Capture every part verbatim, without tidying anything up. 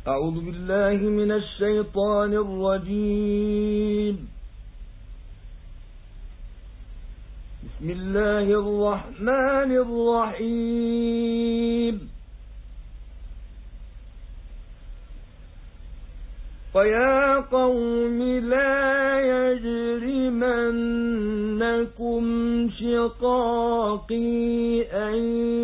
أعوذ بالله من الشيطان الرجيم. بسم الله الرحمن الرحيم. فيا قوم لا يجرمنكم شقاقي أن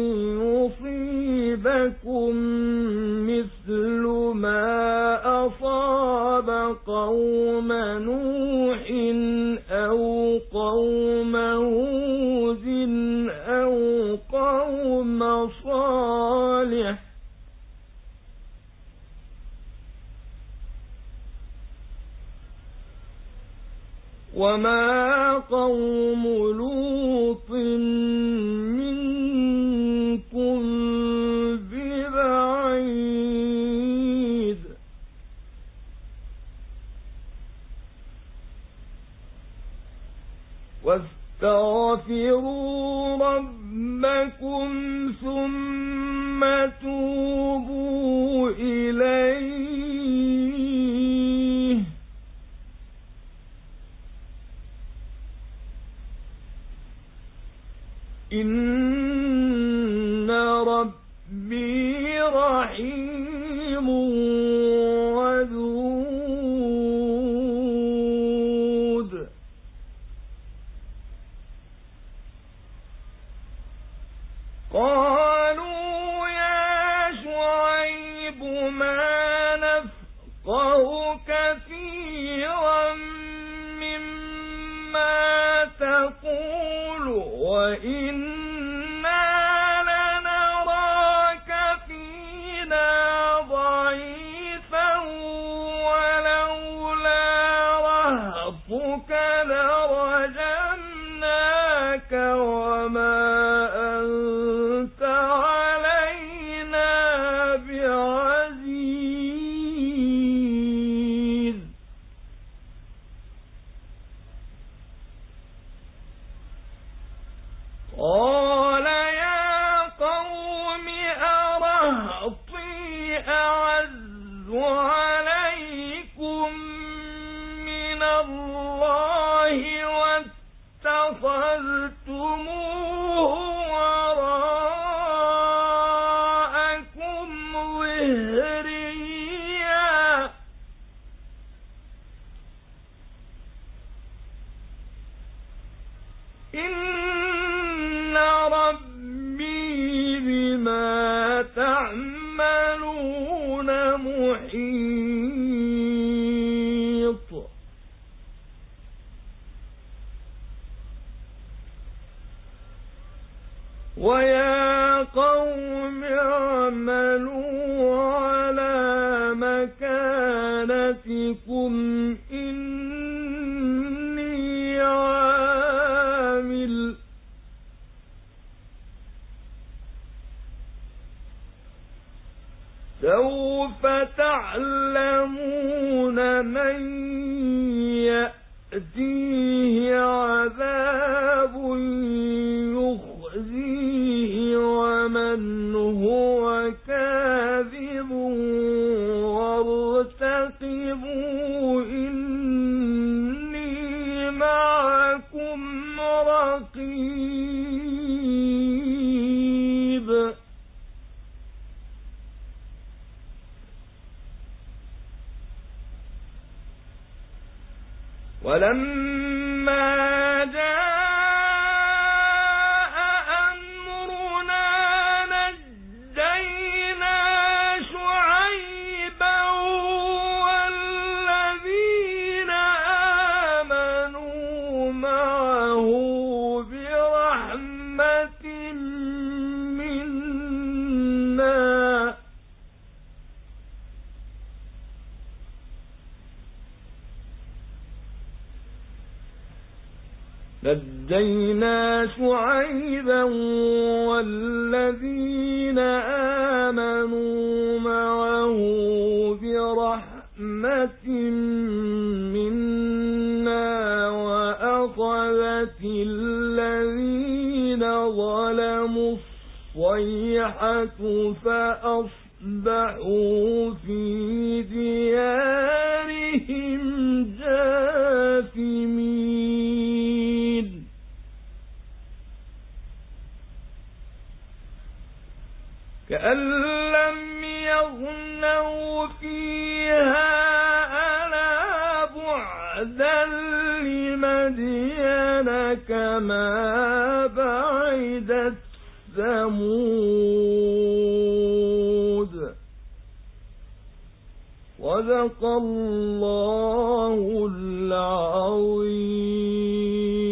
يصيبكم مثل ما أصاب قوم نوح أو قوم هود أو قوم صالح وما قوم لوط منكم ببعيد واستغفروا ربكم ثم توبوا إليه إن ربي رحيم ودود. قالوا يا شعيب ما نفقه كثيرا مما تقول وإنا لنراك فينا ضعيفا ولولا رهطك لرجمناك وما أنت علينا بعزيز. قال يا قوم أرهطي أعز عليكم من الله واتخذتموه وراءكم ظهريا إن ربي بما تعملون محيط. ويا قوم اعملوا على مكانتكم إني عامل سوف تعلمون من يأتيه عذاب يخزيه ومن هو كاذب وارتقبوا إني معكم رقيب. ولما جاء أمرنا نجينا شعيبا والذين آمنوا معه برحمة منا نجينا شعيبا والذين آمنوا معه برحمة منا وأخذت الذين ظلموا الصيحة فأصبحوا فأصبحوا في ديارهم جاثمين كأن لم يغنوا فيها ألا بعدا لمدين كما بعدت ثمود صدق الله العظيم.